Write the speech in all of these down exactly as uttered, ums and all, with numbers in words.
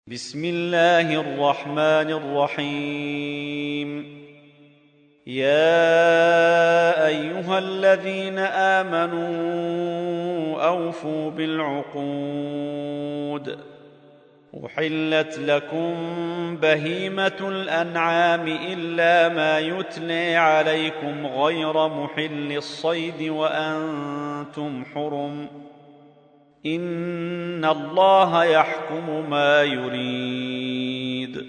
بسم الله الرحمن الرحيم. يا أيها الذين آمنوا أوفوا بالعقود. أحلت لكم بهيمة الأنعام إلا ما يتلى عليكم غير محل الصيد وأنتم حرم، إن الله يحكم ما يريد.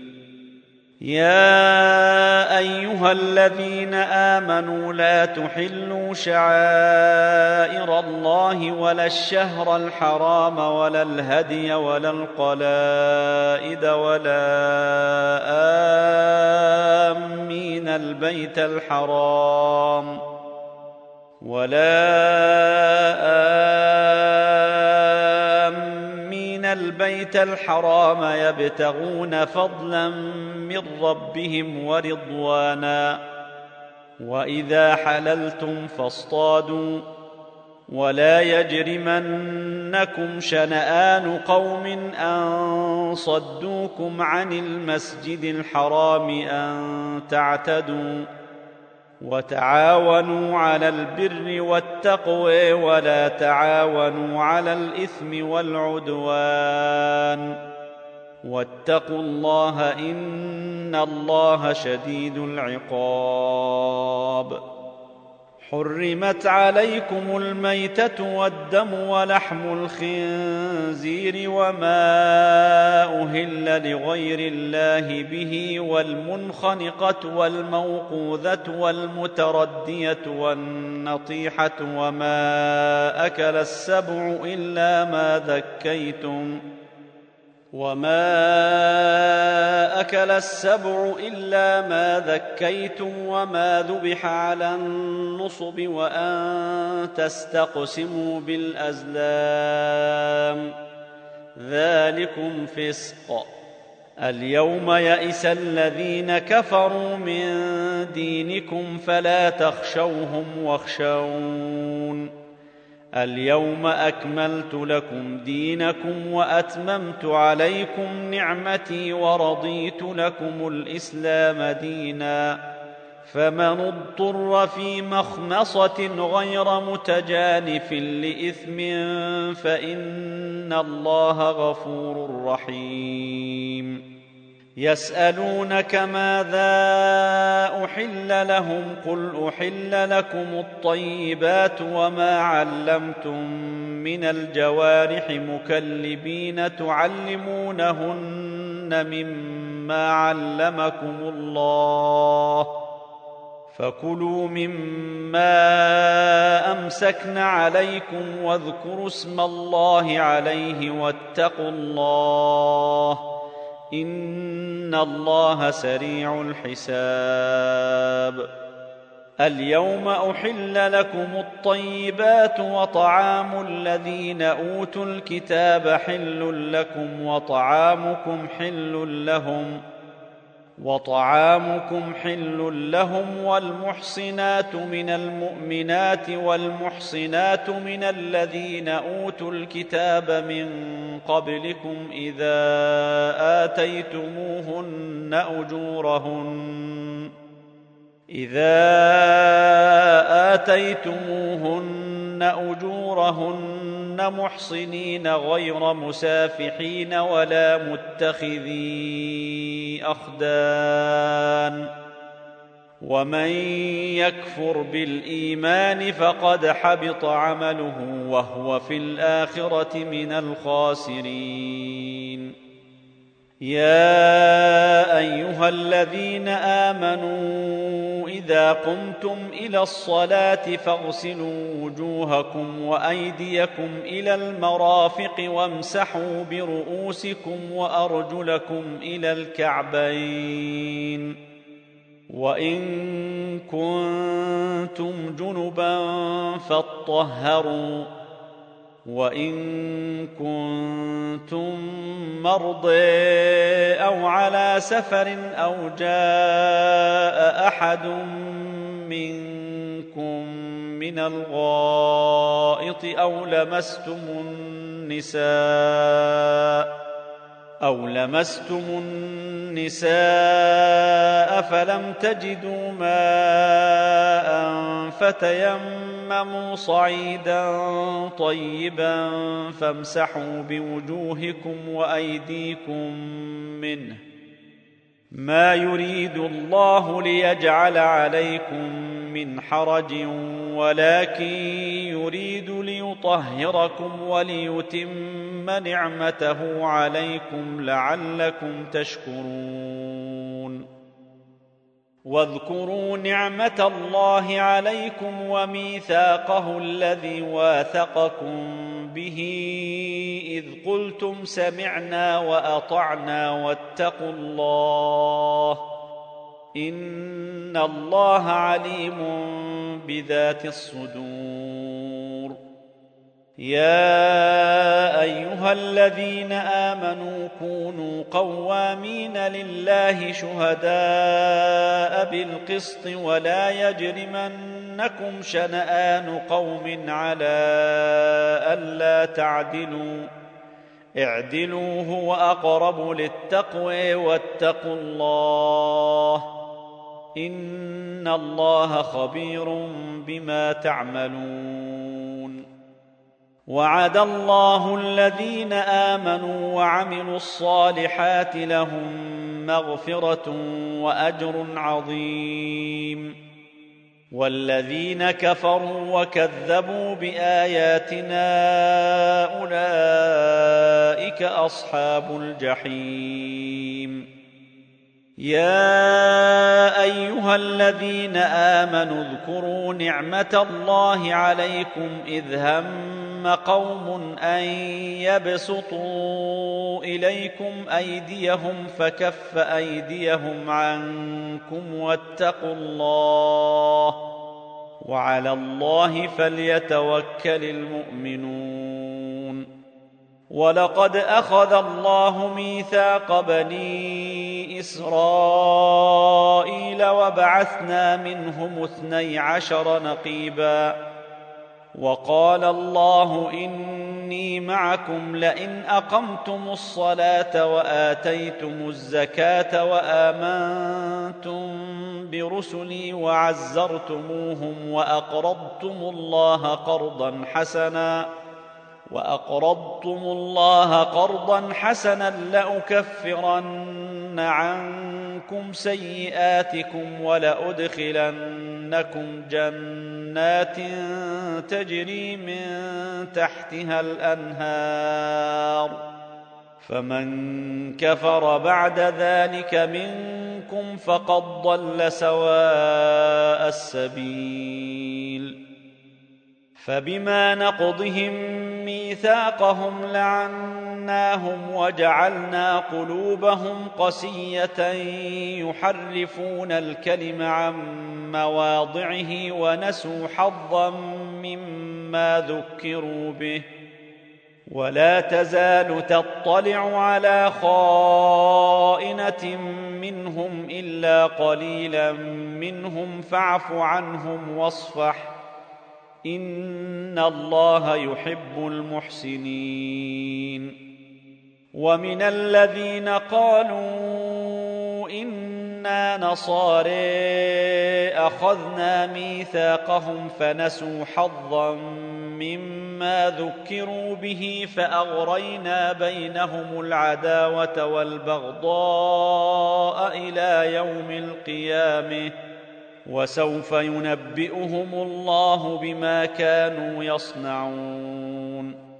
يا أيها الذين آمنوا لا تحلوا شعائر الله ولا الشهر الحرام ولا الهدي ولا القلائد ولا آمين البيت الحرام ولا آمين البيت الحرام يبتغون فضلا من ربهم ورضوانا، وإذا حللتم فاصطادوا، ولا يجرمنكم شنآن قوم أن صدوكم عن المسجد الحرام أن تعتدوا، وتعاونوا على البر والتقوى ولا تعاونوا على الإثم والعدوان، واتقوا الله إن الله شديد العقاب. حرمت عليكم الميتة والدم ولحم الخنزير وما أهل لغير الله به والمنخنقة والموقوذة والمتردية والنطيحة وما أكل السبع إلا ما ذكيتم وما أكل السبع إلا ما ذكيتم وما ذبح على النصب وأن تستقسموا بالأزلام، ذلكم فسق. اليوم يئس الذين كفروا من دينكم فلا تخشوهم واخشون. اليوم أكملت لكم دينكم وأتممت عليكم نعمتي ورضيت لكم الإسلام دينا، فمن اضطر في مخمصة غير متجانف لإثم فإن الله غفور رحيم. يسألونك ماذا أحل لهم قل أحل لكم الطيبات وما علمتم من الجوارح مكلبين تعلمونهن مما علمكم الله، فكلوا مما أمسكن عليكم واذكروا اسم الله عليه واتقوا الله إن الله سريع الحساب. اليوم أحل لكم الطيبات وطعام الذين أوتوا الكتاب حل لكم وطعامكم حل لهم وطعامكم حل لهم والمحصنات من المؤمنات والمحصنات من الذين أوتوا الكتاب من قبلكم إذا آتيتموهن أجورهن إذا آتيتموهن أجورهن محصنين غير مسافحين ولا متخذي أخدان، ومن يكفر بالإيمان فقد حبط عمله وهو في الآخرة من الخاسرين. يا أيها الذين آمنوا إذا قمتم إلى الصلاة فاغسلوا وجوهكم وأيديكم إلى المرافق وامسحوا برؤوسكم وأرجلكم إلى الكعبين، وإن كنتم جنبا فاطهروا، وإن كنتم مرضى أو على سفر أو جاء أحد منكم من الغائط أو لمستم النساء أو لمستم النساء فلم تجدوا ماء فتيمموا صعيدا طيبا فامسحوا بوجوهكم وأيديكم منه، ما يريد الله ليجعل عليكم من حرج ولكن يريد ليطهركم وليتم نعمته عليكم لعلكم تشكرون. واذكروا نعمة الله عليكم وميثاقه الذي واثقكم به إذ قلتم سمعنا وأطعنا واتقوا الله إن الله عليم بذات الصدور. يا أيها الذين آمنوا كونوا قوامين لله شهداء بالقسط ولا يجرمنكم شنآن قوم على ألا تعدلوا اعدلوا هو أقرب للتقوى واتقوا الله إن الله خبير بما تعملون. وعد الله الذين آمنوا وعملوا الصالحات لهم مغفرة وأجر عظيم، والذين كفروا وكذبوا بآياتنا أولئك أصحاب الجحيم. يا أيها الذين آمنوا اذكروا نعمة الله عليكم إذ هم قوم أن يبسطوا إليكم أيديهم فكف أيديهم عنكم واتقوا الله وعلى الله فليتوكل المؤمنون. ولقد أخذ الله ميثاق بني إسرائيل وبعثنا منهم اثني عشر نقيبا وقال الله إني معكم لئن أقمتم الصلاة وآتيتم الزكاة وآمنتم برسلي وعزرتموهم وأقرضتم الله قرضا حسنا وأقرضتم الله قرضا حسنا لأكفرن عنكم سيئاتكم ولأدخلنكم جنات تجري من تحتها الأنهار فمن كفر بعد ذلك منكم فقد ضل سواء السبيل. فبما نقضهم ميثاقهم لعناهم وجعلنا قلوبهم قسية يحرفون الكلم عن مواضعه ونسوا حظا مما ذكروا به ولا تزال تطلع على خائنة منهم إلا قليلا منهم فاعف عنهم واصفح إن الله يحب المحسنين. ومن الذين قالوا إنا نصارى أخذنا ميثاقهم فنسوا حظا مما ذكروا به فأغرينا بينهم العداوة والبغضاء إلى يوم القيامة وسوف ينبئهم الله بما كانوا يصنعون.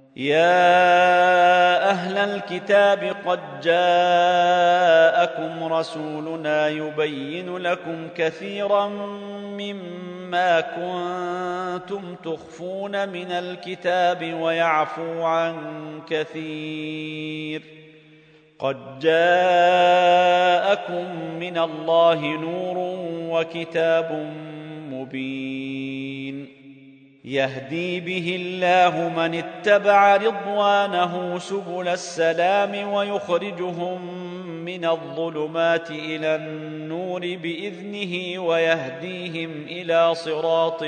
يا أهل الكتاب قد جاءكم رسولنا يبين لكم كثيرا مما كنتم تخفون من الكتاب ويعفو عن كثير قد جاءكم من الله نور وكتاب مبين يهدي به الله من اتبع رضوانه سبل السلام ويخرجهم من الظلمات إلى النور بإذنه ويهديهم إلى صراط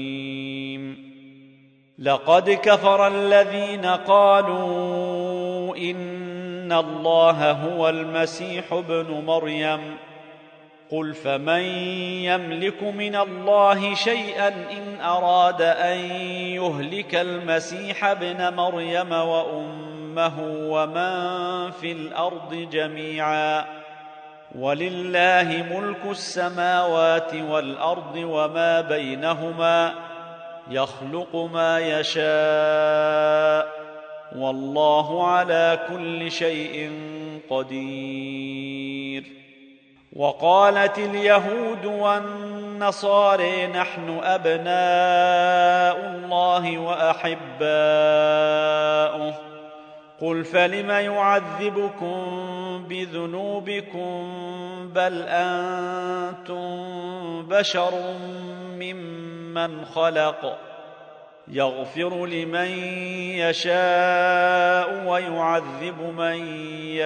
مستقيم. لقد كفر الذين قالوا إن الله هو المسيح ابن مريم قل فمن يملك من الله شيئا إن أراد أن يهلك المسيح ابن مريم وأمه ومن في الأرض جميعا ولله ملك السماوات والأرض وما بينهما يخلق ما يشاء والله على كل شيء قدير. وقالت اليهود والنصارى نحن أبناء الله وأحباؤه قل فلم يعذبكم بذنوبكم بل أنتم بشر ممن خلق يغفر لمن يشاء ويعذب من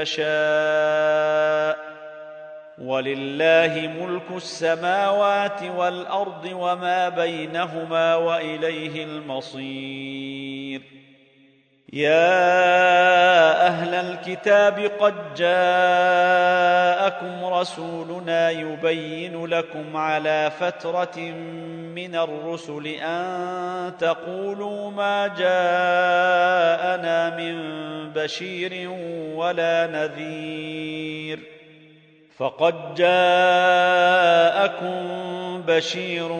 يشاء ولله ملك السماوات والأرض وما بينهما وإليه المصير. يا أهل الكتاب قد جاءكم رسولنا يبين لكم على فترة من الرسل أن تقولوا ما جاءنا من بشير ولا نذير فقد جاءكم بشير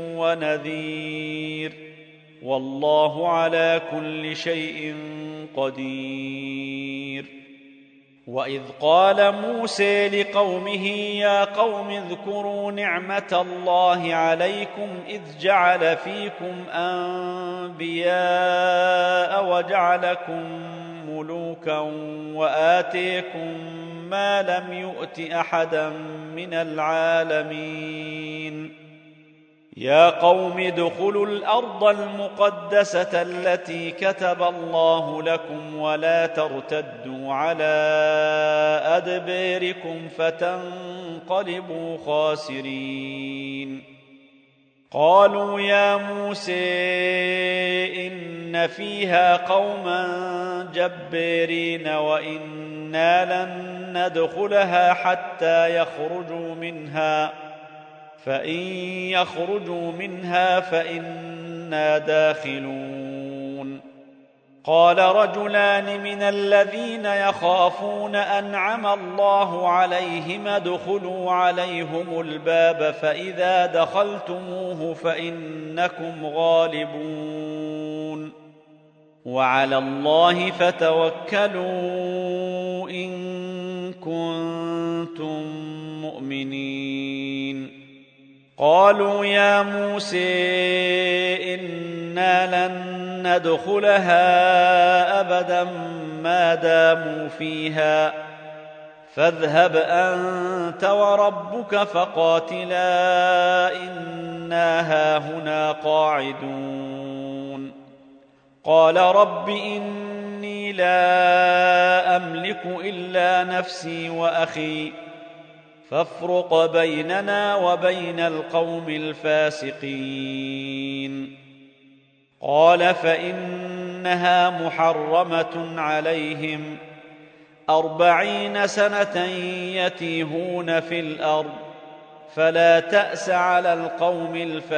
ونذير والله على كل شيء قدير. وإذ قال موسى لقومه يا قوم اذكروا نعمة الله عليكم إذ جعل فيكم أنبياء وجعلكم ملوكا وآتيكم ما لم يؤت أحدا من العالمين. يا قوم ادخلوا الأرض المقدسة التي كتب الله لكم ولا ترتدوا على أدباركم فتنقلبوا خاسرين. قالوا يا موسى إن فيها قوما جبارين وإنا لن ندخلها حتى يخرجوا منها فإن يخرجوا منها فإنا داخلون. قال رجلان من الذين يخافون أنعم الله عليهم ادخلوا عليهم الباب فإذا دخلتموه فإنكم غالبون وعلى الله فتوكلوا إن كنتم مؤمنين. قالوا يا موسى إنا لن ندخلها أبدا ما داموا فيها فاذهب أنت وربك فقاتلا إنا هاهنا قاعدون. قال رب إني لا أملك إلا نفسي وأخي فافرق بيننا وبين القوم الفاسقين. قال فإنها محرمة عليهم أربعين سنة يتيهون في الأرض فلا تأس على القوم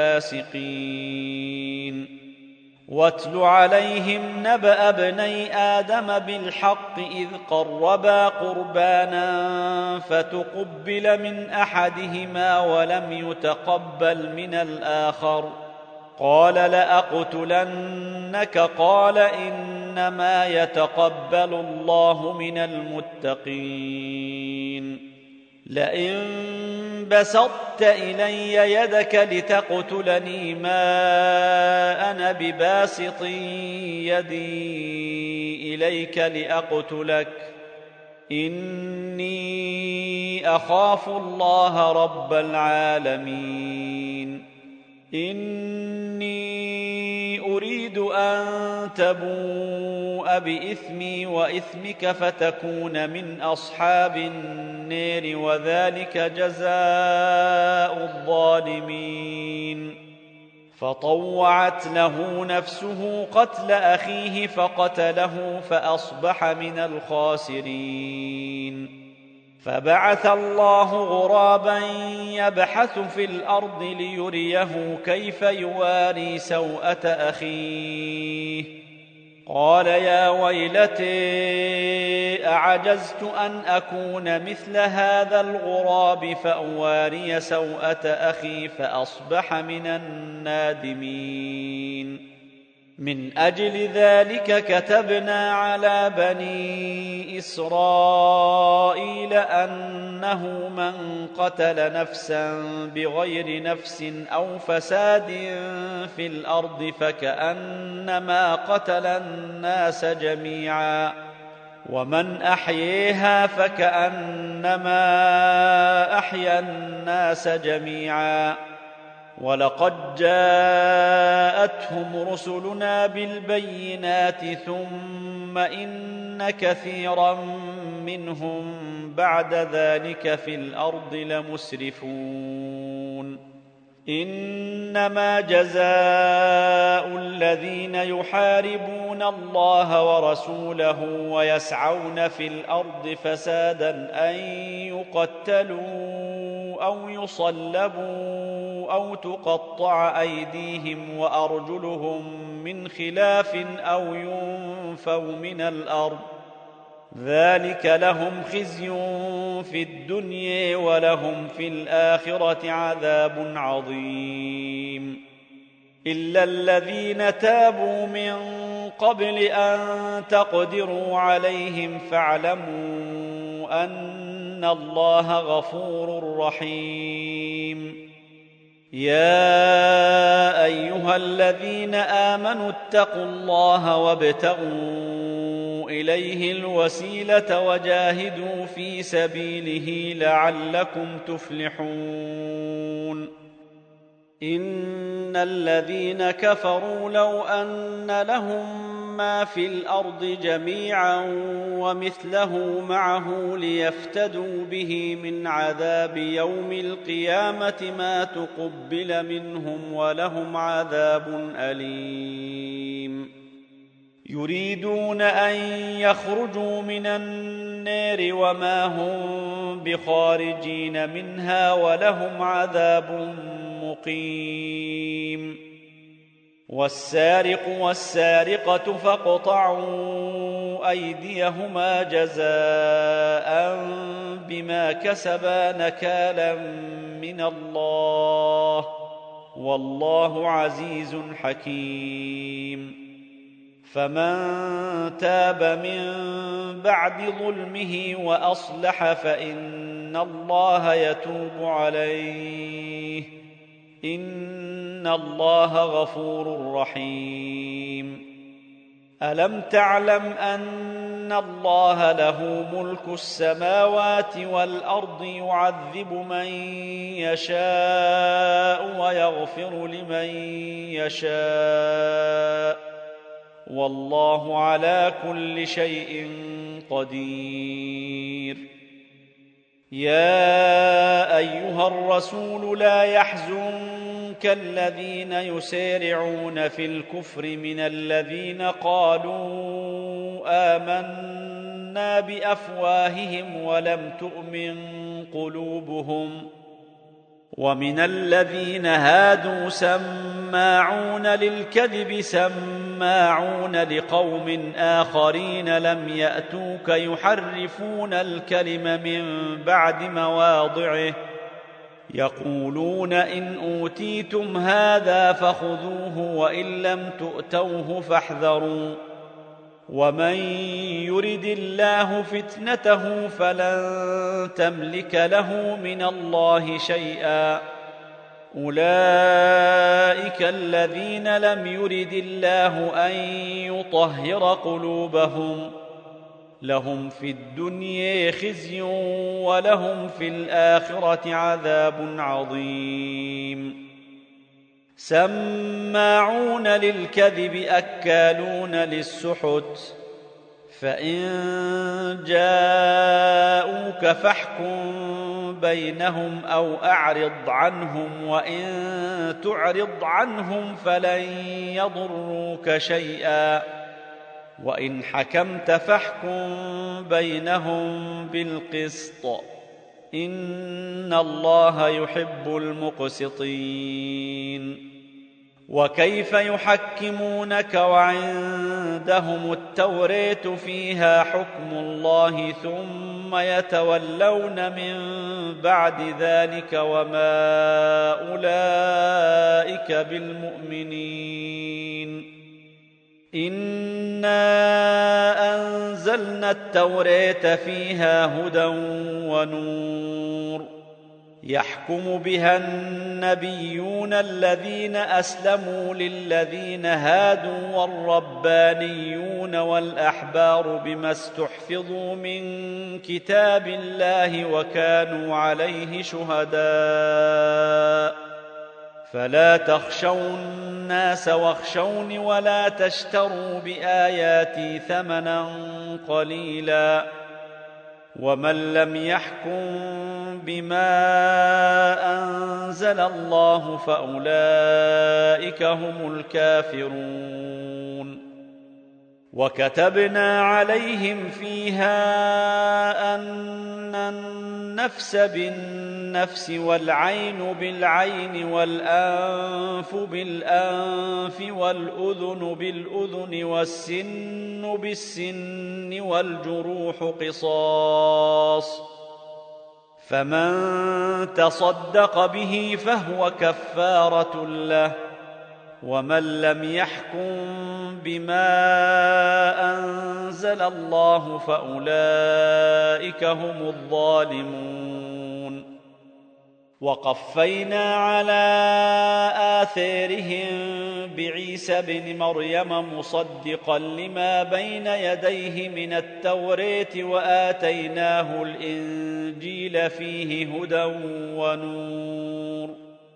الفاسقين. واتل عليهم نبأ ابني آدم بالحق إذ قربا قربانا فتقبل من أحدهما ولم يتقبل من الآخر قال لأقتلنك قال إنما يتقبل الله من المتقين. لئن بسطت إلي يدك لتقتلني ما أنا بباسط يدي إليك لأقتلك إني أخاف الله رب العالمين. إني أريد أن تبوء بإثمي وإثمك فتكون من أصحاب النار وذلك جزاء الظالمين. فطوعت له نفسه قتل أخيه فقتله فأصبح من الخاسرين. فبعث الله غرابا يبحث في الأرض ليريه كيف يواري سوءة أخيه، قال يا ويلتي أعجزت أن أكون مثل هذا الغراب فأواري سوءة أخي فأصبح من النادمين. من أجل ذلك كتبنا على بني إسرائيل أنه من قتل نفسا بغير نفس أو فساد في الأرض فكأنما قتل الناس جميعا، ومن أحييها فكأنما أحيا الناس جميعا. ولقد جاءتهم رسلنا بالبينات ثم إن كثيرا منهم بعد ذلك في الأرض لمسرفون. إنما جزاء الذين يحاربون الله ورسوله ويسعون في الأرض فسادا أن يقتلوا أو يصلبوا أو تقطع أيديهم وأرجلهم من خلاف أو ينفوا من الأرض، ذلك لهم خزي في الدنيا ولهم في الآخرة عذاب عظيم. إلا الذين تابوا من قبل أن تقدروا عليهم فاعلموا أن الله غفور رحيم. يا أيها الذين آمنوا اتقوا الله وابتغوا إليه الوسيلة وجاهدوا في سبيله لعلكم تفلحون. إن الذين كفروا لو أن لهم ما في الأرض جميعا ومثله معه ليفتدوا به من عذاب يوم القيامة ما تقبل منهم ولهم عذاب أليم. يريدون أن يخرجوا من النار وما هم بخارجين منها ولهم عذاب مقيم. والسارق والسارقة فاقطعوا أيديهما جزاء بما كسبا نكالا من الله، والله عزيز حكيم. فمن تاب من بعد ظلمه وأصلح فإن الله يتوب عليه، إن الله غفور رحيم. ألم تعلم أن الله له ملك السماوات والأرض يعذب من يشاء ويغفر لمن يشاء، والله على كل شيء قدير. يا أيها الرسول لا يحزنك الذين يسارعون في الكفر من الذين قالوا آمنا بأفواههم ولم تؤمن قلوبهم، ومن الذين هادوا سماعون للكذب سماعون لقوم آخرين لم يأتوك يحرفون الكلم من بعد مواضعه، يقولون إن أوتيتم هذا فخذوه وإن لم تؤتوه فاحذروا، ومن يرد الله فتنته فلن تملك له من الله شيئا. أولئك الذين لم يرد الله أن يطهر قلوبهم، لهم في الدنيا خزي ولهم في الآخرة عذاب عظيم. سماعون للكذب أكالون للسحت، فإن جاءوك جاءوك فاحكم بينهم أو أعرض عنهم، وإن تعرض عنهم فلن يضروك شيئا، وإن حكمت فاحكم بينهم بالقسط، إن الله يحب المقسطين. وكيف يحكمونك وعندهم التوراة فيها حكم الله ثم يتولون من بعد ذلك وما أولئك بالمؤمنين. إنا أنزلنا التوراة فيها هدى ونور، يحكم بها النبيون الذين أسلموا للذين هادوا والربانيون والأحبار بما استحفظوا من كتاب الله وكانوا عليه شهداء، فلا تخشوا الناس واخشوني ولا تشتروا بآياتي ثمنا قليلا، ومن لم يحكم بما أنزل الله فأولئك هم الكافرون. وكتبنا عليهم فيها أن النفس بالنفس والعين بالعين والأنف بالأنف والأذن بالأذن والسن بالسن والجروح قصاص، فمن تصدق به فهو كفارة له، ومن لم يحكم بما أنزل الله فأولئك هم الظالمون. وقفينا على آثارهم بعيسى بن مريم مصدقا لما بين يديه من التوراة وآتيناه الإنجيل فيه هدى ونور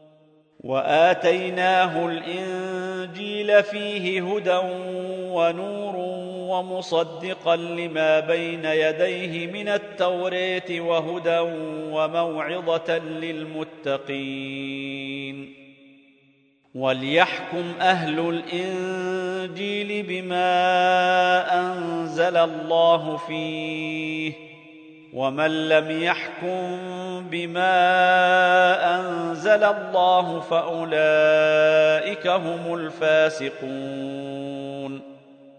وآتيناه الإنجيل فيه هدى ونور ومصدقا لما بين يديه من التوراة وهدى وموعظة للمتقين. وليحكم أهل الإنجيل بما أنزل الله فيه، ومن لم يحكم بما أنزل الله فأولئك هم الفاسقون.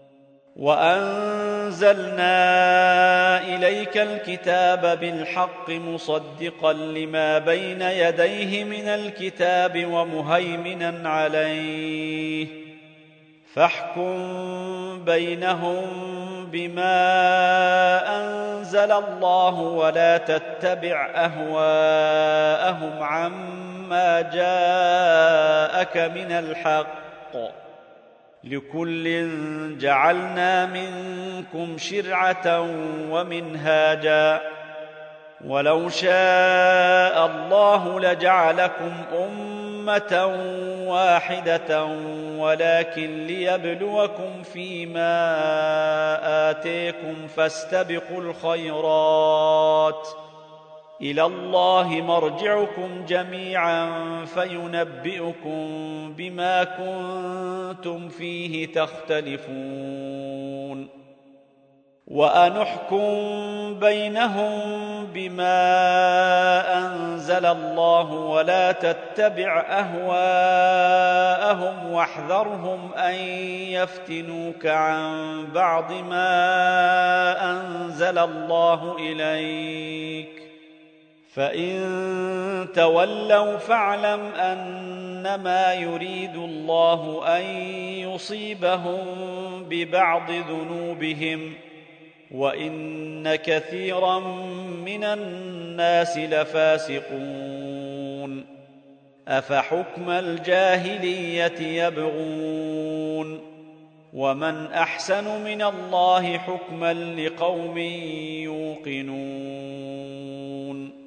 وأنزلنا إليك الكتاب بالحق مصدقا لما بين يديه من الكتاب ومهيمنا عليه، فاحكم بينهم بما أنزل الله ولا تتبع أهواءهم عما جاءك من الحق، لكل جعلنا منكم شرعة ومنهاجا، ولو شاء الله لجعلكم أمة واحدة ولكن ليبلوكم فيما آتيكم فاستبقوا الخيرات، إلى الله مرجعكم جميعا فينبئكم بما كنتم فيه تختلفون. وأنحكم بينهم بما أنزل الله ولا تتبع أهواءهم واحذرهم أن يفتنوك عن بعض ما أنزل الله إليك، فإن تولوا فاعلم أنما يريد الله أن يصيبهم ببعض ذنوبهم، وإن كثيرا من الناس لفاسقون. أفحكم الجاهلية يبغون، ومن أحسن من الله حكما لقوم يوقنون.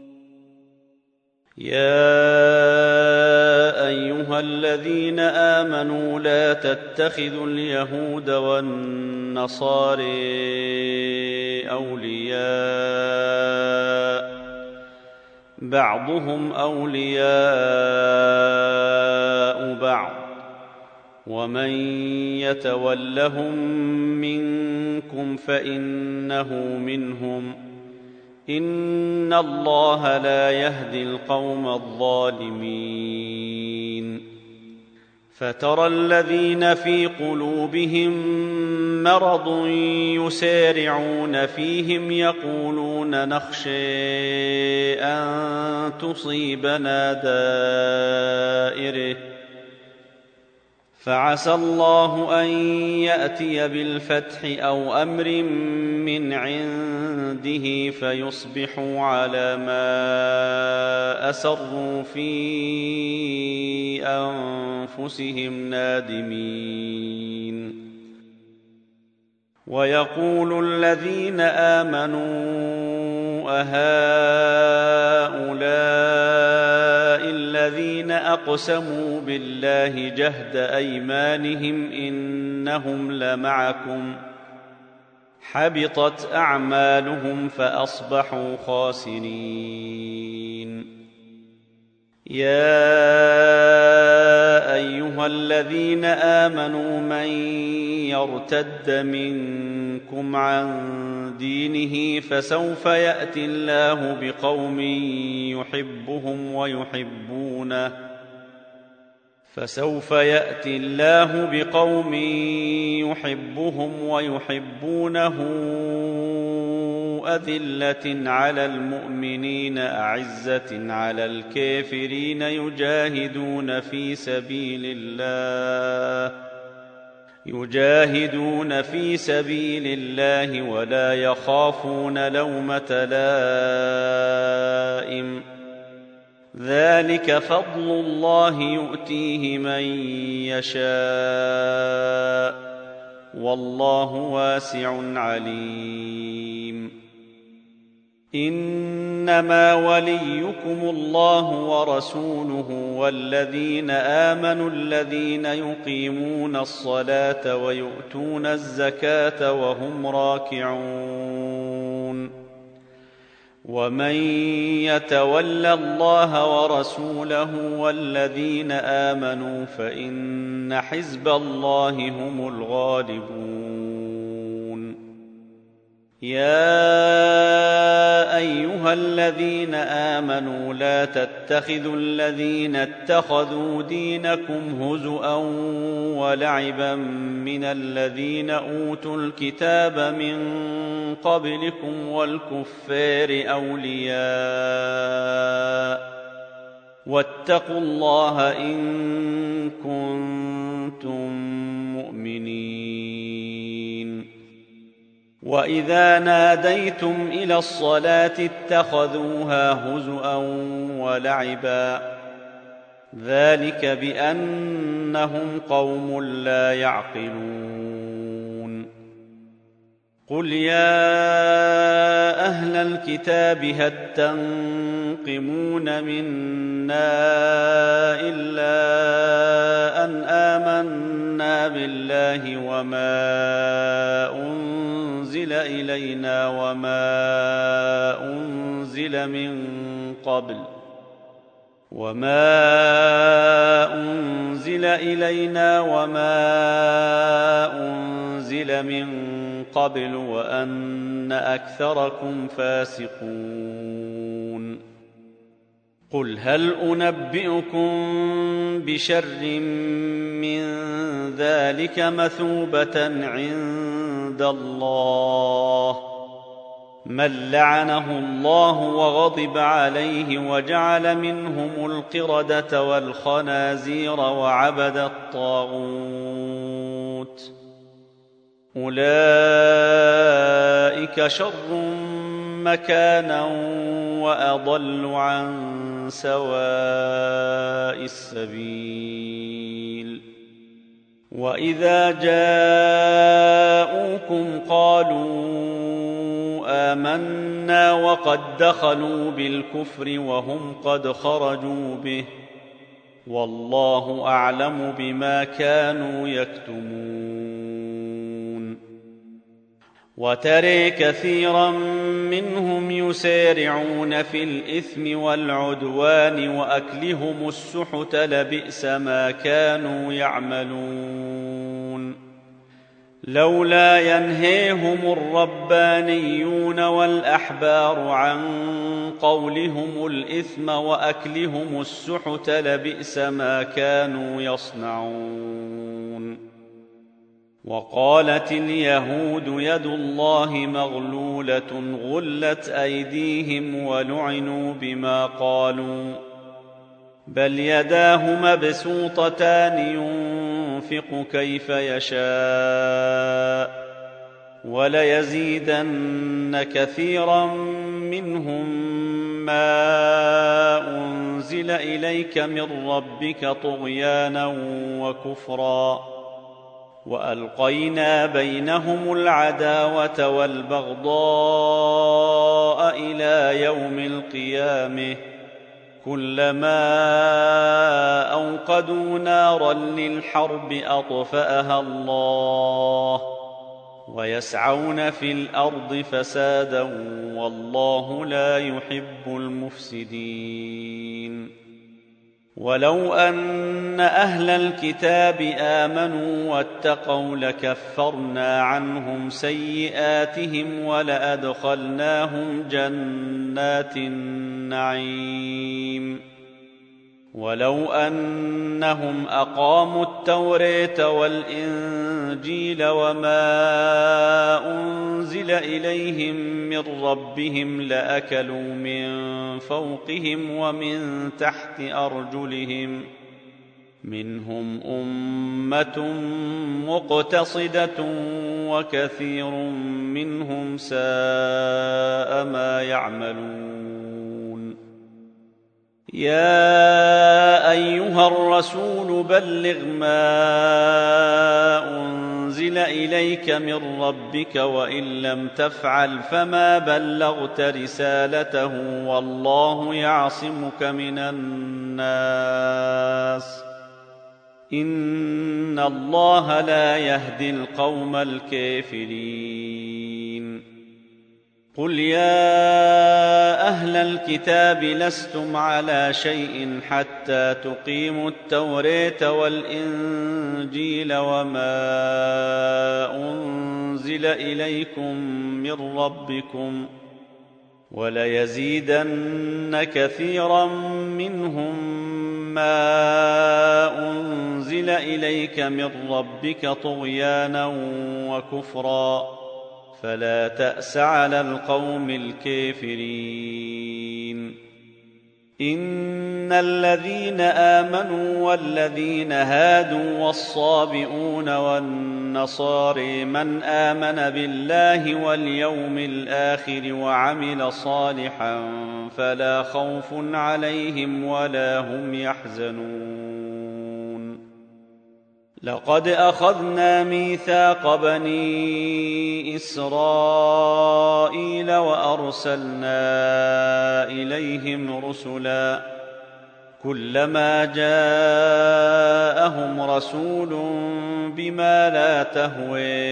يا أيها الذين آمنوا لا تتخذوا اليهود والنصارى أولياء بعضهم أولياء بعض ومن يتولهم منكم فإنه منهم إن الله لا يهدي القوم الظالمين فترى الذين في قلوبهم مرض يسارعون فيهم يقولون نخشى أن تصيبنا دائرة فعسى الله أن يأتي بالفتح أو أمر من عنده فيصبحوا على ما أسروا في أنفسهم نادمين ويقول الذين آمنوا أهؤلاء الذين أقسموا بالله جهد أيمانهم إنهم لمعكم حبطت أعمالهم فأصبحوا خاسرين يا أيها الذين آمنوا من يرتد منكم عن دينه فسوف يأتي الله بقوم يحبهم ويحبونه فسوف يأتي الله بقوم يحبهم ويحبونه أذلة على المؤمنين أعزة على الكافرين يجاهدون في سبيل الله يجاهدون في سبيل الله ولا يخافون لومة لائم ذلك فضل الله يؤتيه من يشاء والله واسع عليم إنما وليكم الله ورسوله والذين آمنوا الذين يقيمون الصلاة ويؤتون الزكاة وهم راكعون ومن يتول الله ورسوله والذين آمنوا فإن حزب الله هم الغالبون يا أيها الذين آمنوا لا تتخذوا الذين اتخذوا دينكم هزؤا ولعبا من الذين أوتوا الكتاب من قبلكم والكفار أولياء واتقوا الله إن كنتم مؤمنين وإذا ناديتم إلى الصلاة اتخذوها هزؤا ولعبا ذلك بأنهم قوم لا يعقلون قل يا أهل الكتاب هل تنقمون منا إلا أن آمنا بالله وما أنزل إلينا وما أنزل من قبل وما أنزل إلينا وما أنزل من قبل وأن أكثركم فاسقون قل هل أنبئكم بشر من ذلك مثوبة عند الله من لعنه الله وغضب عليه وجعل منهم القردة والخنازير وعبد الطاغوت أولئك شر مكانا وأضل عن سواء السبيل وإذا جاءوكم قالوا آمنا وقد دخلوا بالكفر وهم قد خرجوا به والله أعلم بما كانوا يكتمون وترى كثيرا منهم يسارعون في الإثم والعدوان وأكلهم السحت لبئس ما كانوا يعملون لولا ينهيهم الربانيون والأحبار عن قولهم الإثم وأكلهم السحت لبئس ما كانوا يصنعون وقالت اليهود يد الله مغلولة غلت أيديهم ولعنوا بما قالوا بل يداه مبسوطتان ينفق كيف يشاء وليزيدن كثيرا منهم ما أنزل إليك من ربك طغيانا وكفرا وألقينا بينهم العداوة والبغضاء إلى يوم القيامة كلما أوقدوا نارا للحرب أطفأها الله ويسعون في الأرض فسادا والله لا يحب المفسدين ولو أن أهل الكتاب آمنوا واتقوا لكفرنا عنهم سيئاتهم ولأدخلناهم جنات النعيم ولو أنهم أقاموا التوراة والإنجيل وما أنزل إليهم من ربهم لأكلوا من فوقهم ومن تحت أرجلهم منهم أمة مقتصدة وكثير منهم ساء ما يعملون يا أيها الرسول بلغ ما أنزل إليك من ربك وإن لم تفعل فما بلغت رسالته والله يعصمك من الناس إن الله لا يهدي القوم الكافرين قل يا أهل الكتاب لستم على شيء حتى تقيموا التوراة والإنجيل وما أنزل إليكم من ربكم وليزيدن كثيرا منهم ما أنزل إليك من ربك طغيانا وكفرا فلا تأس على القوم الكافرين إن الذين آمنوا والذين هادوا والصابئون والنصارى من آمن بالله واليوم الآخر وعمل صالحا فلا خوف عليهم ولا هم يحزنون لقد أخذنا ميثاق بني إسرائيل وأرسلنا إليهم رسلا كلما جاءهم رسول بما لا تهوي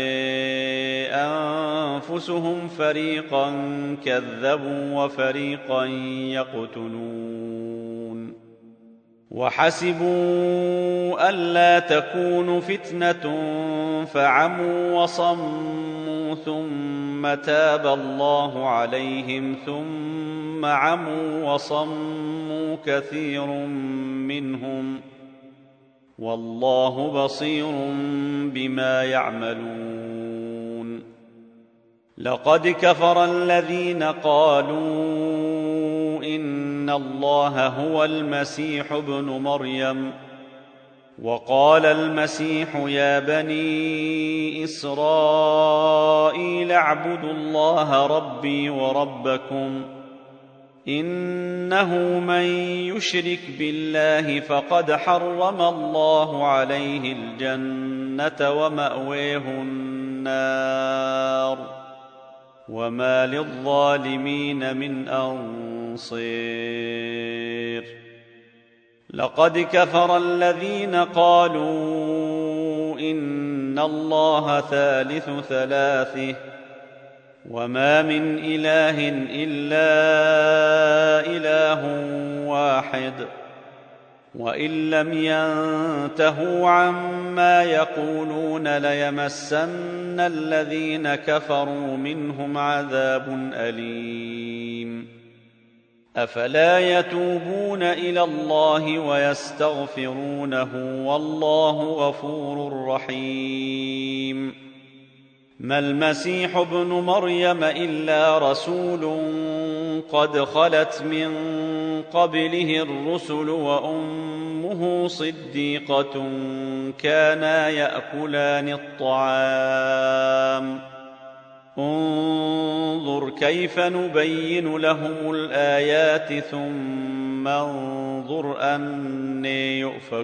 أنفسهم فريقا كذبوا وفريقا يقتلون وحسبوا ألا تكون فتنة فعموا وصموا ثم تاب الله عليهم ثم عموا وصموا كثير منهم والله بصير بما يعملون لقد كفر الذين قالوا إن الله هو المسيح ابن مريم وقال المسيح يا بني إسرائيل اعبدوا الله ربي وربكم إنه من يشرك بالله فقد حرم الله عليه الجنة ومأويه النار وما للظالمين من أنصير لقد كفر الذين قالوا إن الله ثالث ثلاثه وما من إله إلا إله واحد وإن لم ينتهوا عما يقولون ليمسن الذين كفروا منهم عذاب أليم أفلا يتوبون إلى الله ويستغفرونه والله غفور رحيم ما المسيح ابن مريم إلا رسول قد خلت من قبله الرسل وأمه صديقة كانا يأكلان الطعام انظر كيف نبين لهم الآيات ثم انظر أنى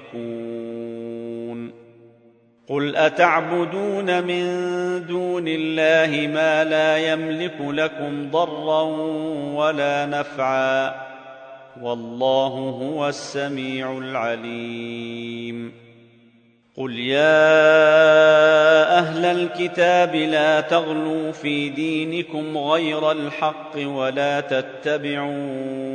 يؤفكون قل أتعبدون من دون الله ما لا يملك لكم ضرا ولا نفعا والله هو السميع العليم قل يا أهل الكتاب لا تغلوا في دينكم غير الحق ولا تتبعوا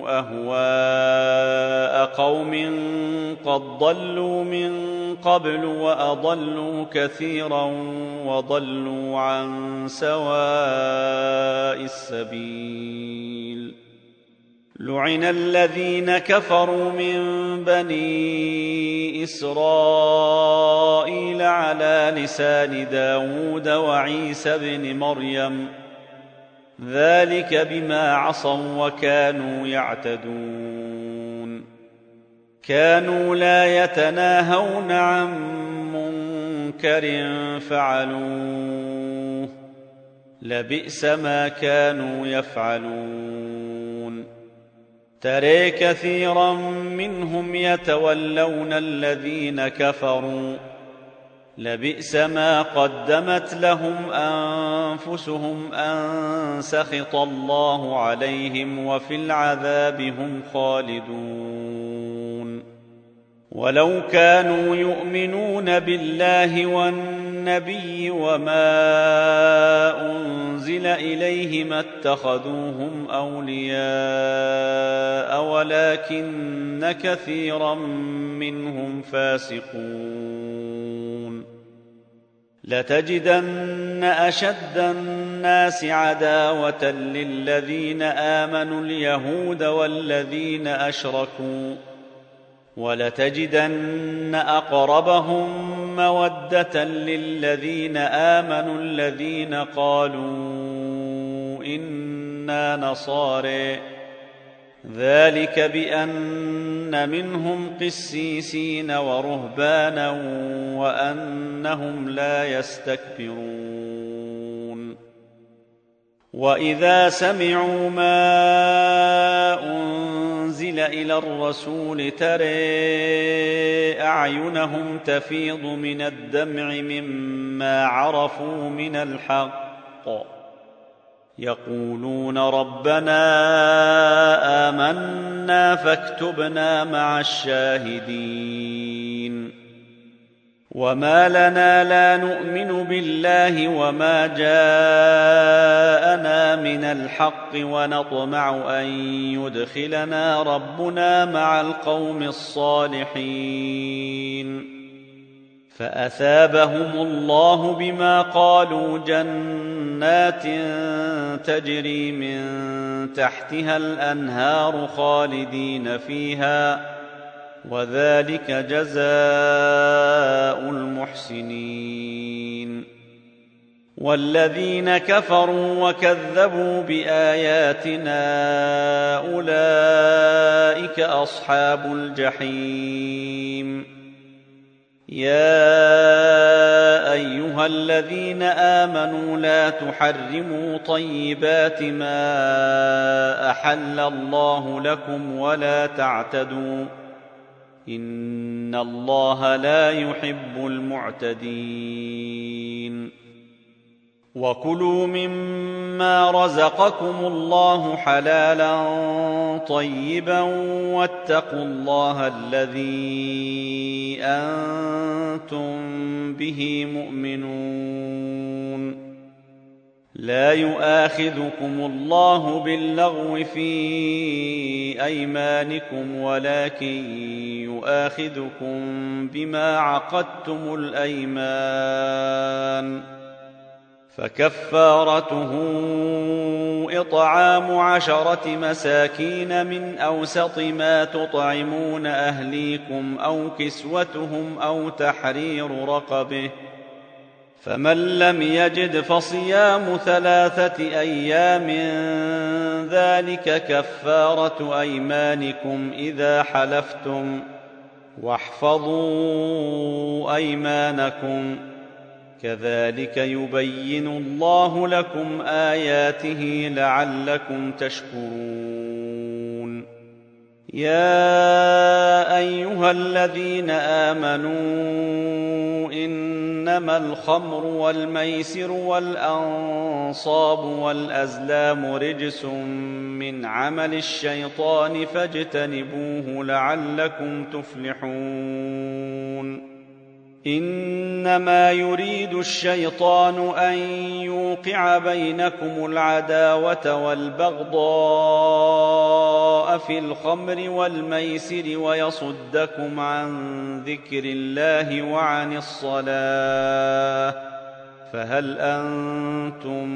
أهواء قوم قد ضلوا من قبل وأضلوا كثيرا وضلوا عن سواء السبيل لعن الذين كفروا من بني إسرائيل على لسان داود وعيسى بن مريم ذلك بما عصوا وكانوا يعتدون كانوا لا يتناهون عن منكر فعلوه لبئس ما كانوا يفعلون ترى كثيرا منهم يتولون الذين كفروا لبئس ما قدمت لهم أنفسهم أن سخط الله عليهم وفي العذاب هم خالدون ولو كانوا يؤمنون بالله والنبي وما أنزل إليه ما اتخذوهم أولياء ولكن كثيرا منهم فاسقون لتجدن أشد الناس عداوة للذين آمنوا اليهود والذين أشركوا ولتجدن أقربهم مودة للذين آمنوا الذين قالوا إنا نصارى ذلك بأن منهم قسيسين ورهبانا وأنهم لا يستكبرون وإذا سمعوا ما أنزل إلى الرسول ترى أعينهم تفيض من الدمع مما عرفوا من الحق يقولون ربنا آمنا فاكتبنا مع الشاهدين وما لنا لا نؤمن بالله وما جاءنا من الحق ونطمع أن يدخلنا ربنا مع القوم الصالحين فأثابهم الله بما قالوا جنات تجري من تحتها الأنهار خالدين فيها وذلك جزاء المحسنين والذين كفروا وكذبوا بآياتنا أولئك أصحاب الجحيم يا أيها الذين آمنوا لا تحرموا طيبات ما أحل الله لكم ولا تعتدوا إن الله لا يحب المعتدين وكلوا مما رزقكم الله حلالا طيبا واتقوا الله الذي أنتم به مؤمنون لا يؤاخذكم الله باللغو في أيمانكم ولكن يؤاخذكم بما عقدتم الأيمان، فكفارته إطعام عشرة مساكين من أوسط ما تطعمون أهليكم أو كسوتهم أو تحرير رقبه، فمن لم يجد فصيام ثلاثة أيام ذلك كفارة أيمانكم إذا حلفتم، واحفظوا أيمانكم، كذلك يبين الله لكم آياته لعلكم تشكرون. يا أيها الذين آمنوا إنما الخمر والميسر والأنصاب والأزلام رجس من عمل الشيطان فاجتنبوه لعلكم تفلحون. إنما يريد الشيطان أن يوقع بينكم العداوة والبغضاء في الخمر والميسر ويصدكم عن ذكر الله وعن الصلاة، فهل أنتم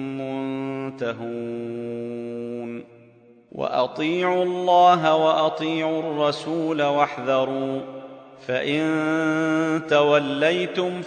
منتهون؟ وأطيعوا الله وأطيعوا الرسول واحذروا، فإن توليتم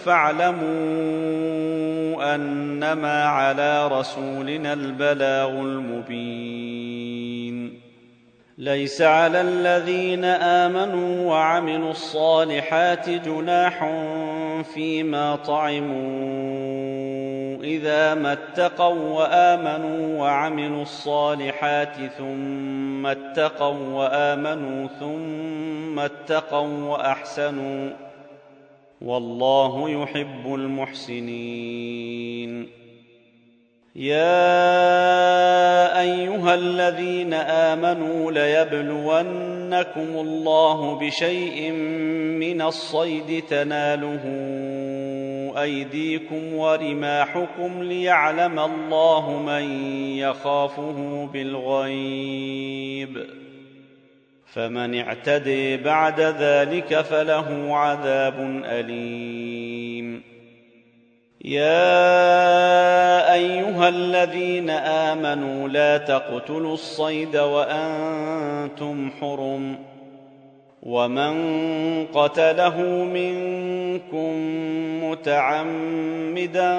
فاعلموا أنما على رسولنا البلاغ المبين. ليس على الذين آمنوا وعملوا الصالحات جناح فيما طعموا إذا ما اتقوا وآمنوا وعملوا الصالحات ثم اتقوا وآمنوا ثم اتقوا وأحسنوا، والله يحب المحسنين. يا أيها الذين آمنوا ليبلونكم الله بشيء من الصيد تناله أيديكم ورماحكم ليعلم الله من يخافه بالغيب، فمن اعتدي بعد ذلك فله عذاب أليم. يا أيها الذين آمنوا لا تقتلوا الصيد وأنتم حرم، ومن قتله منكم متعمدا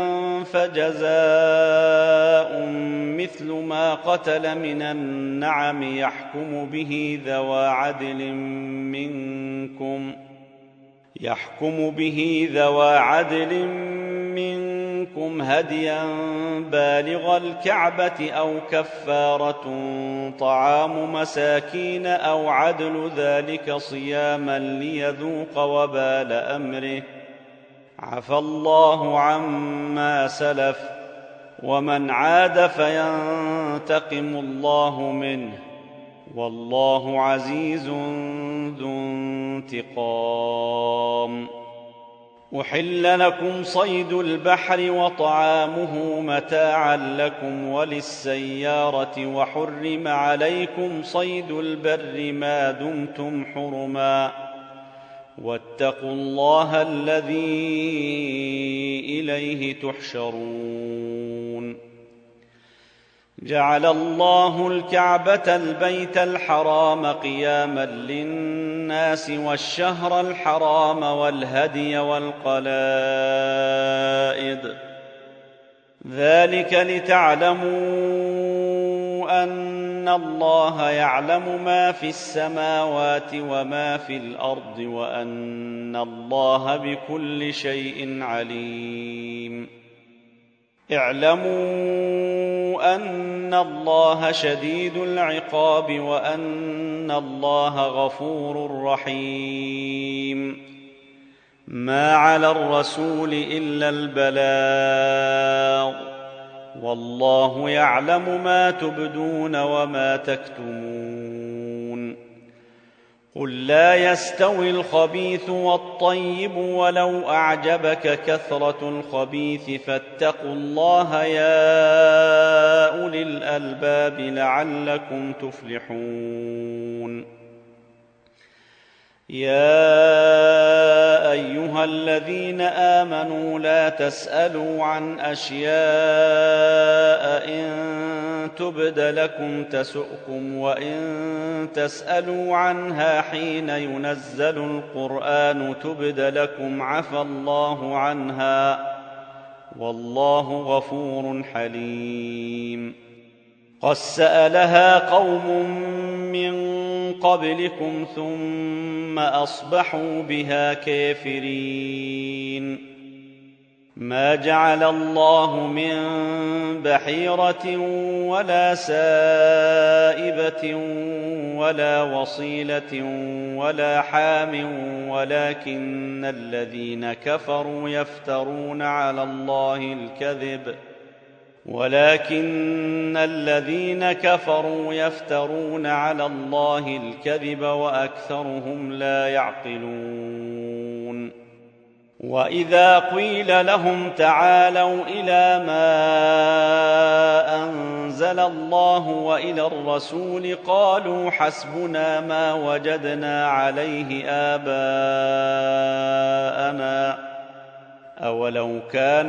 فجزاء مثل ما قتل من النعم يحكم به ذوى عدل منكم يحكم به ذوى عدل منكم هديا بالغ الكعبة أو كفارة طعام مساكين أو عدل ذلك صياما ليذوق وبال أمره، عفى الله عما سلف، ومن عاد فينتقم الله منه، والله عزيز ذو انتقام. أحل لكم صيد البحر وطعامه متاعا لكم وللسيارة، وحرم عليكم صيد البر ما دمتم حرما، واتقوا الله الذي إليه تحشرون. جعل الله الكعبة البيت الحرام قياما للناس والشهر الحرام والهدي والقلائد، ذلك لتعلموا أن الله يعلم ما في السماوات وما في الأرض وأن الله بكل شيء عليم. اعلموا أن الله شديد العقاب وأن الله غفور رحيم. ما على الرسول إلا البلاغ، والله يعلم ما تبدون وما تكتمون. قل لا يستوي الخبيث والطيب ولو أعجبك كثرة الخبيث فاتقوا الله يا أولي الألباب لعلكم تفلحون. يا أيها الذين آمنوا لا تسألوا عن أشياء إن تبد لكم تسؤكم وإن تسألوا عنها حين ينزل القرآن تبد لكم عفى الله عنها والله غفور حليم. قد سألها قوم من قبلكم ثم أصبحوا بها كافرين. ما جعل الله من بحيرة ولا سائبة ولا وصيلة ولا حام ولكن الذين كفروا يفترون على الله الكذب ولكن الذين كفروا يفترون على الله الكذب وأكثرهم لا يعقلون. وإذا قيل لهم تعالوا إلى ما أنزل الله وإلى الرسول قالوا حسبنا ما وجدنا عليه آباءنا أولو كان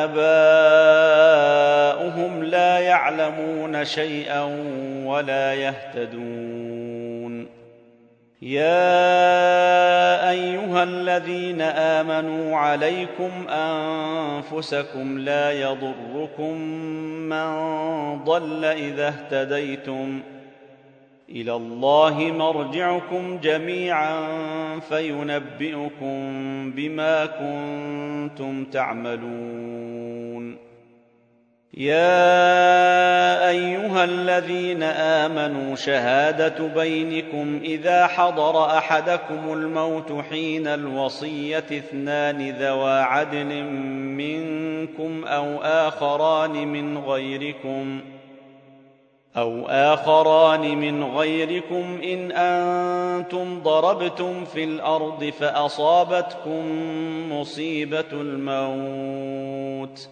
آباؤهم لا يعلمون شيئا ولا يهتدون. يا أيها الذين آمنوا عليكم أنفسكم لا يضركم من ضل إذا اهتديتم إلى الله مرجعكم جميعا فينبئكم بما كنتم تعملون. يا أيها الذين آمنوا شهادة بينكم إذا حضر أحدكم الموت حين الوصية اثنان ذوى عدل منكم أو آخران من غيركم أو آخران من غيركم إن أنتم ضربتم في الأرض فأصابتكم مصيبة الموت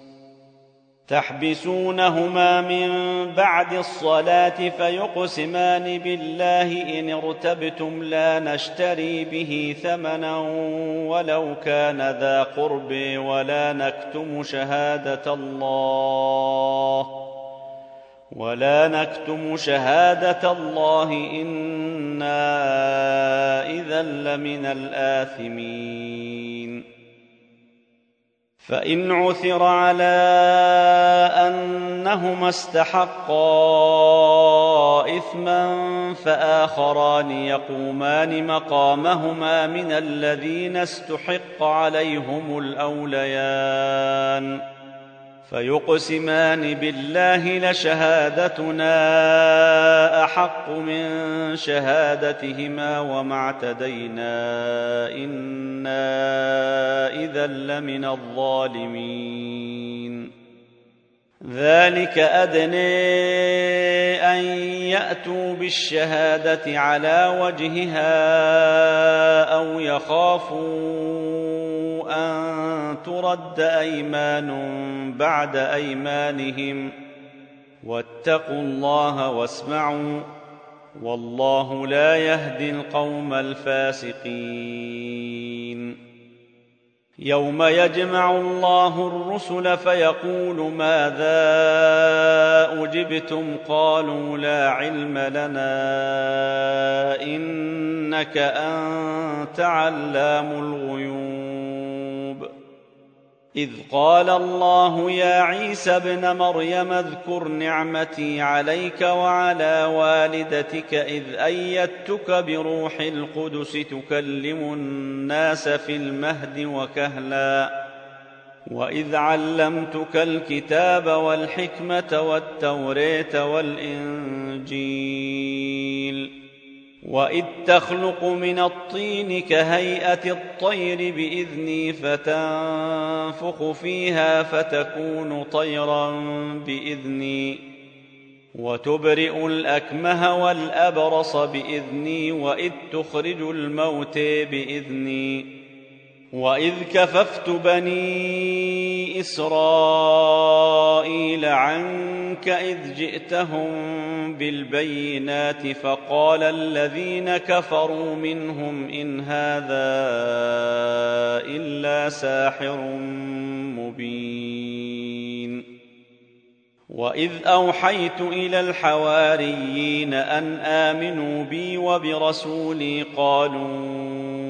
تحبسونهما من بعد الصلاة فيقسمان بالله إن ارتبتم لا نشتري به ثمنا ولو كان ذا قرب ولا نكتم شهادة الله ولا نكتم شهادة الله إنا إذا لمن الآثمين. فإن عثر على أنهما استحقا إثما فآخران يقومان مقامهما من الذين استحق عليهم الأوليان فيقسمان بالله لشهادتنا أحق من شهادتهما وما اعتدينا إنا إذا لمن الظالمين. ذلك أدنى أن يأتوا بالشهادة على وجهها أو يخافوا أن ترد أيمان بعد أيمانهم واتقوا الله واسمعوا والله لا يهدي القوم الفاسقين. يوم يجمع الله الرسل فيقول ماذا أجبتم قالوا لا علم لنا إنك أنت علام الغيوب. إذ قال الله يا عيسى ابن مريم اذكر نعمتي عليك وعلى والدتك إذ أيدتك بروح القدس تكلم الناس في المهد وكهلا وإذ علمتك الكتاب والحكمة والتوراة والإنجيل وإذ تخلق من الطين كهيئة الطير بإذني فتنفخ فيها فتكون طيرا بإذني وتبرئ الأكمه والأبرص بإذني وإذ تخرج الموت بإذني وإذ كففت بني إسرائيل عنك إذ جئتهم بالبينات فقال الذين كفروا منهم إن هذا إلا ساحر مبين وإذ أوحيت إلى الحواريين أن آمنوا بي وبرسولي قالوا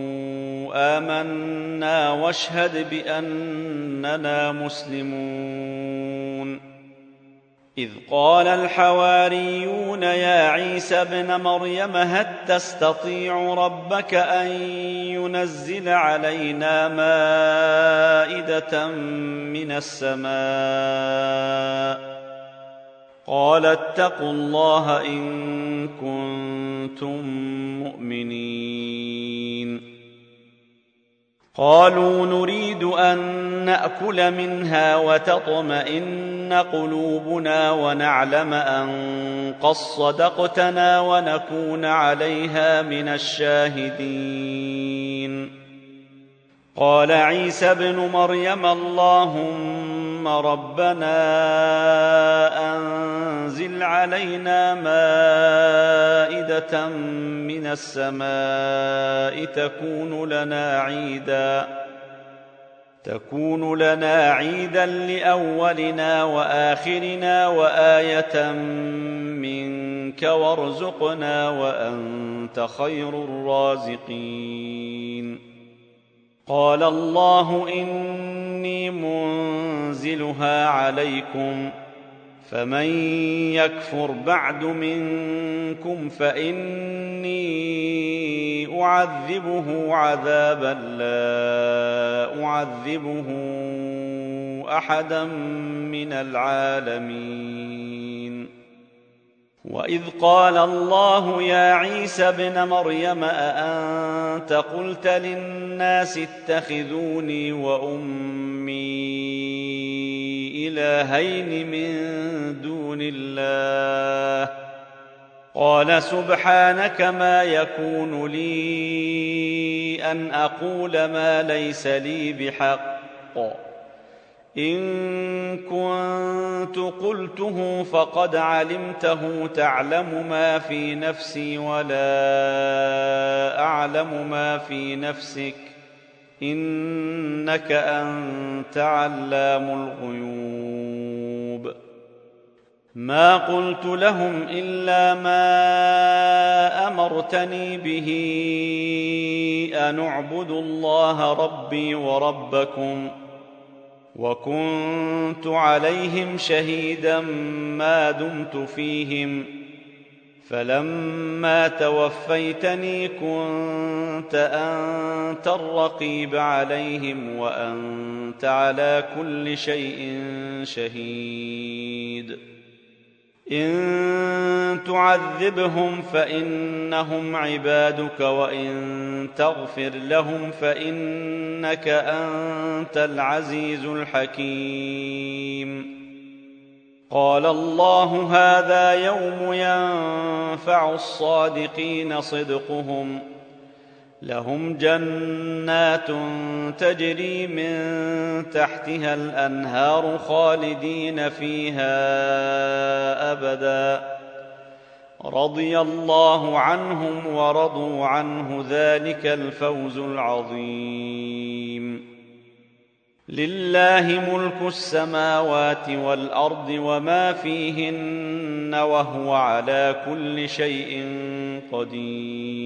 آمنا واشهد بأننا مسلمون إذ قال الحواريون يا عيسى ابن مريم هل تستطيع ربك أن ينزل علينا مائدة من السماء قال اتقوا الله إن كنتم مؤمنين قالوا نريد أن نأكل منها وتطمئن قلوبنا ونعلم أن قد صدقتنا ونكون عليها من الشاهدين قال عيسى ابن مريم اللهم ربنا أنزل علينا مائدة من السماء تكون لنا عيدا تكون لنا عيدا لأولنا وآخرنا وآية منك وارزقنا وأنت خير الرازقين قال الله إني منزلها عليكم فمن يكفر بعد منكم فإني أعذبه عذابا لا أعذبه أحدا من العالمين وإذ قال الله يا عيسى ابن مريم أأنت قلت للناس اتخذوني وأمي إلهين من دون الله قال سبحانك ما يكون لي أن أقول ما ليس لي بحق إن كنت قلته فقد علمته تعلم ما في نفسي ولا أعلم ما في نفسك إنك أنت علام الغيوب ما قلت لهم إلا ما أمرتني به أن اعبدوا الله ربي وربكم وكنت عليهم شهيدا ما دمت فيهم فلما توفيتني كنت أنت الرقيب عليهم وأنت على كل شيء شهيد إن تعذبهم فإنهم عبادك وإن تغفر لهم فإنك أنت العزيز الحكيم قال الله هذا يوم ينفع الصادقين صدقهم لهم جنات تجري من تحتها الأنهار خالدين فيها أبدا رضي الله عنهم ورضوا عنه ذلك الفوز العظيم لله ملك السماوات والأرض وما فيهن وهو على كل شيء قدير